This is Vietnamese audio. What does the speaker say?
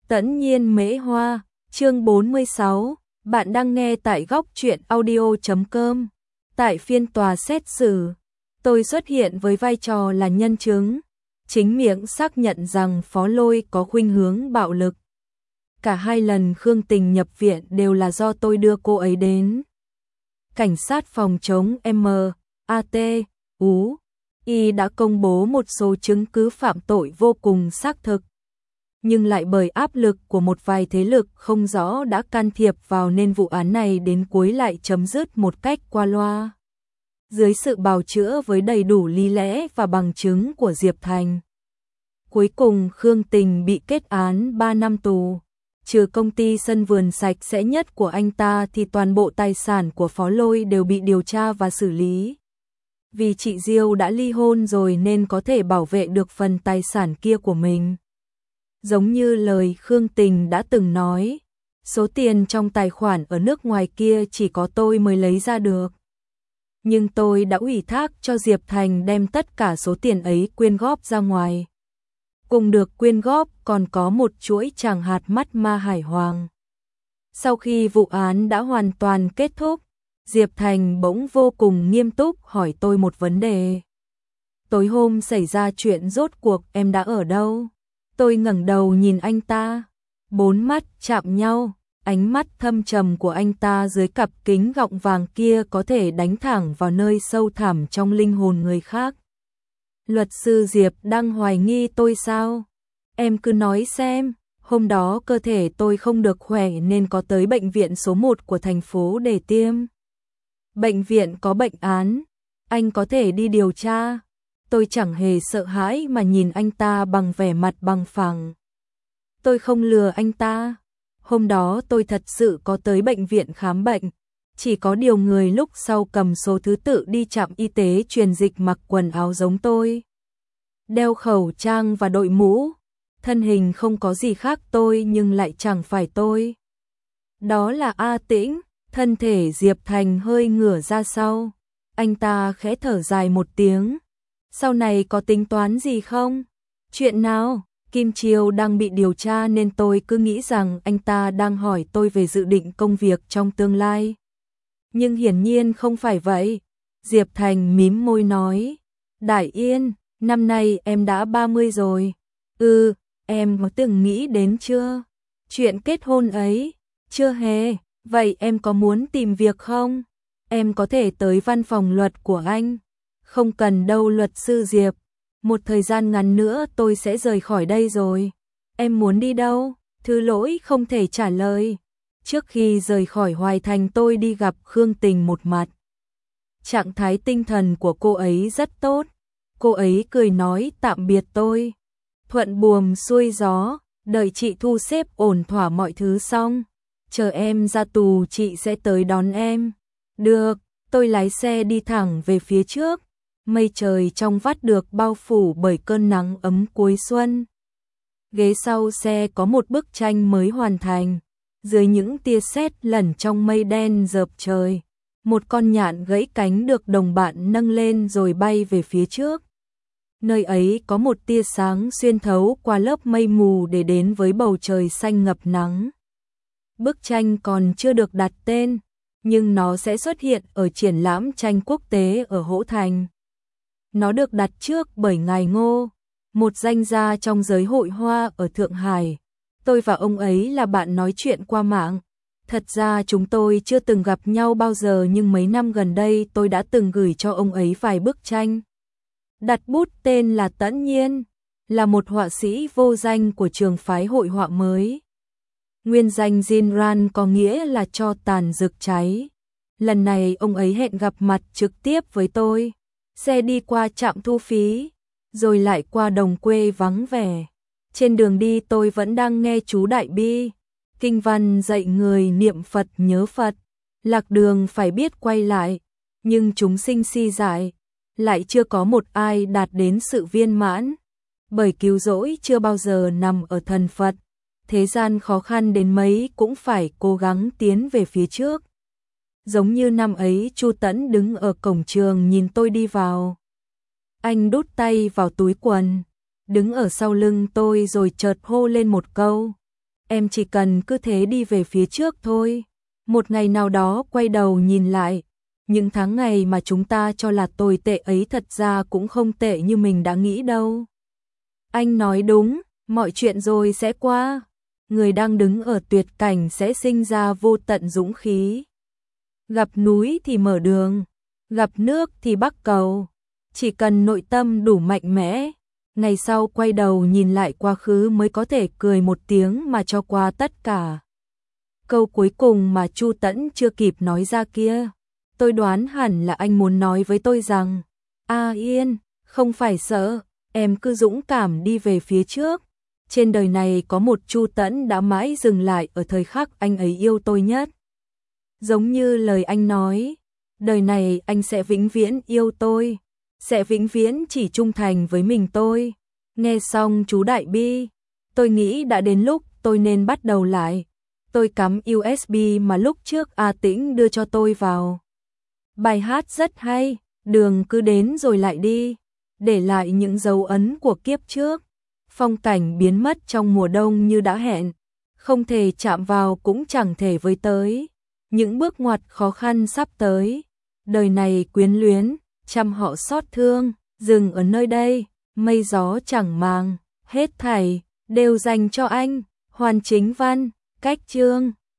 Tẫn nhiên mễ hoa, chương 46, bạn đang nghe tại góc truyện audio.com. Tại phiên tòa xét xử, tôi xuất hiện với vai trò là nhân chứng, chính miệng xác nhận rằng Phó Lôi có khuynh hướng bạo lực. Cả hai lần Khương Tình nhập viện đều là do tôi đưa cô ấy đến. Cảnh sát phòng chống MATUI đã công bố một số chứng cứ phạm tội vô cùng xác thực, nhưng lại bởi áp lực của một vài thế lực không rõ đã can thiệp vào nên vụ án này đến cuối lại chấm dứt một cách qua loa. Dưới sự bào chữa với đầy đủ lý lẽ và bằng chứng của Diệp Thành, cuối cùng Khương Tình bị kết án 3 năm tù. Trừ công ty sân vườn sạch sẽ nhất của anh ta thì toàn bộ tài sản của Phó Lôi đều bị điều tra và xử lý. Vì chị Diêu đã ly hôn rồi nên có thể bảo vệ được phần tài sản kia của mình. Giống như lời Khương Tình đã từng nói, số tiền trong tài khoản ở nước ngoài kia chỉ có tôi mới lấy ra được. Nhưng tôi đã ủy thác cho Diệp Thành đem tất cả số tiền ấy quyên góp ra ngoài. Cùng được quyên góp còn có một chuỗi tràng hạt mắt ma hải hoàng. Sau khi vụ án đã hoàn toàn kết thúc, Diệp Thành bỗng vô cùng nghiêm túc hỏi tôi một vấn đề. Tối hôm xảy ra chuyện rốt cuộc em đã ở đâu? Tôi ngẩng đầu nhìn anh ta, bốn mắt chạm nhau, ánh mắt thâm trầm của anh ta dưới cặp kính gọng vàng kia có thể đánh thẳng vào nơi sâu thẳm trong linh hồn người khác. Luật sư Diệp đang hoài nghi tôi sao? Em cứ nói xem, hôm đó cơ thể tôi không được khỏe nên có tới bệnh viện số 1 của thành phố để tiêm. Bệnh viện có bệnh án, anh có thể đi điều tra. Tôi chẳng hề sợ hãi mà nhìn anh ta bằng vẻ mặt bằng phẳng. Tôi không lừa anh ta. Hôm đó tôi thật sự có tới bệnh viện khám bệnh. Chỉ có điều người lúc sau cầm số thứ tự đi trạm y tế truyền dịch mặc quần áo giống tôi, đeo khẩu trang và đội mũ. Thân hình không có gì khác tôi nhưng lại chẳng phải tôi. Đó là A Tĩnh. Thân thể Diệp Thành hơi ngửa ra sau. Anh ta khẽ thở dài một tiếng. Sau này có tính toán gì không? Chuyện nào? Kim Chiêu đang bị điều tra nên tôi cứ nghĩ rằng anh ta đang hỏi tôi về dự định công việc trong tương lai. Nhưng hiển nhiên không phải vậy. Diệp Thành mím môi nói. Đại Yên, năm nay em đã 30 rồi. Em có từng nghĩ đến chưa? Chuyện kết hôn ấy? Chưa hề. Vậy em có muốn tìm việc không? Em có thể tới văn phòng luật của anh. Không cần đâu luật sư Diệp. Một thời gian ngắn nữa tôi sẽ rời khỏi đây rồi. Em muốn đi đâu? Thứ lỗi không thể trả lời. Trước khi rời khỏi Hoài Thành tôi đi gặp Khương Tình một mặt. Trạng thái tinh thần của cô ấy rất tốt. Cô ấy cười nói tạm biệt tôi. Thuận buồm xuôi gió, đợi chị thu xếp ổn thỏa mọi thứ xong. Chờ em ra tù chị sẽ tới đón em. Được, tôi lái xe đi thẳng về phía trước. Mây trời trong vắt được bao phủ bởi cơn nắng ấm cuối xuân. Ghế sau xe có một bức tranh mới hoàn thành. Dưới những tia sét lẩn trong mây đen rợp trời, một con nhạn gãy cánh được đồng bạn nâng lên rồi bay về phía trước. Nơi ấy có một tia sáng xuyên thấu qua lớp mây mù để đến với bầu trời xanh ngập nắng. Bức tranh còn chưa được đặt tên, nhưng nó sẽ xuất hiện ở triển lãm tranh quốc tế ở Hỗ Thành. Nó được đặt trước bởi ngài Ngô, một danh gia trong giới hội hoa ở Thượng Hải. Tôi và ông ấy là bạn nói chuyện qua mạng. Thật ra chúng tôi chưa từng gặp nhau bao giờ nhưng mấy năm gần đây tôi đã từng gửi cho ông ấy vài bức tranh. Đặt bút tên là Tẫn Nhiên, là một họa sĩ vô danh của trường phái hội họa mới. Nguyên danh Jinran có nghĩa là cho tàn rực cháy. Lần này ông ấy hẹn gặp mặt trực tiếp với tôi. Xe đi qua trạm thu phí, rồi lại qua đồng quê vắng vẻ. Trên đường đi tôi vẫn đang nghe chú Đại Bi, kinh văn dạy người niệm Phật nhớ Phật. Lạc đường phải biết quay lại, nhưng chúng sinh si dại, lại chưa có một ai đạt đến sự viên mãn. Bởi cứu rỗi chưa bao giờ nằm ở thần Phật. Thế gian khó khăn đến mấy cũng phải cố gắng tiến về phía trước. Giống như năm ấy Chu Tẫn đứng ở cổng trường nhìn tôi đi vào. Anh đút tay vào túi quần, đứng ở sau lưng tôi rồi chợt hô lên một câu. em chỉ cần cứ thế đi về phía trước thôi. Một ngày nào đó quay đầu nhìn lại, những tháng ngày mà chúng ta cho là tồi tệ ấy thật ra cũng không tệ như mình đã nghĩ đâu. Anh nói đúng, mọi chuyện rồi sẽ qua. Người đang đứng ở tuyệt cảnh sẽ sinh ra vô tận dũng khí. Gặp núi thì mở đường, gặp nước thì bắc cầu. Chỉ cần nội tâm đủ mạnh mẽ, ngày sau quay đầu nhìn lại quá khứ mới có thể cười một tiếng mà cho qua tất cả. Câu cuối cùng mà Chu Tẫn chưa kịp nói ra kia, tôi đoán hẳn là anh muốn nói với tôi rằng, Yên, không phải sợ, em cứ dũng cảm đi về phía trước. Trên đời này có một Chu Tẫn đã mãi dừng lại ở thời khắc anh ấy yêu tôi nhất. Giống như lời anh nói, đời này anh sẽ vĩnh viễn yêu tôi, sẽ vĩnh viễn chỉ trung thành với mình tôi. Nghe xong chú Đại Bi, tôi nghĩ đã đến lúc tôi nên bắt đầu lại. Tôi cắm USB mà lúc trước A Tĩnh đưa cho tôi vào. Bài hát rất hay, đường cứ đến rồi lại đi, để lại những dấu ấn của kiếp trước. Phong cảnh biến mất trong mùa đông như đã hẹn, không thể chạm vào cũng chẳng thể với tới. Những bước ngoặt khó khăn sắp tới, đời này quyến luyến, trăm họ xót thương, dừng ở nơi đây, mây gió chẳng màng, hết thảy đều dành cho anh. Hoàn Chính Văn, Cách Chương.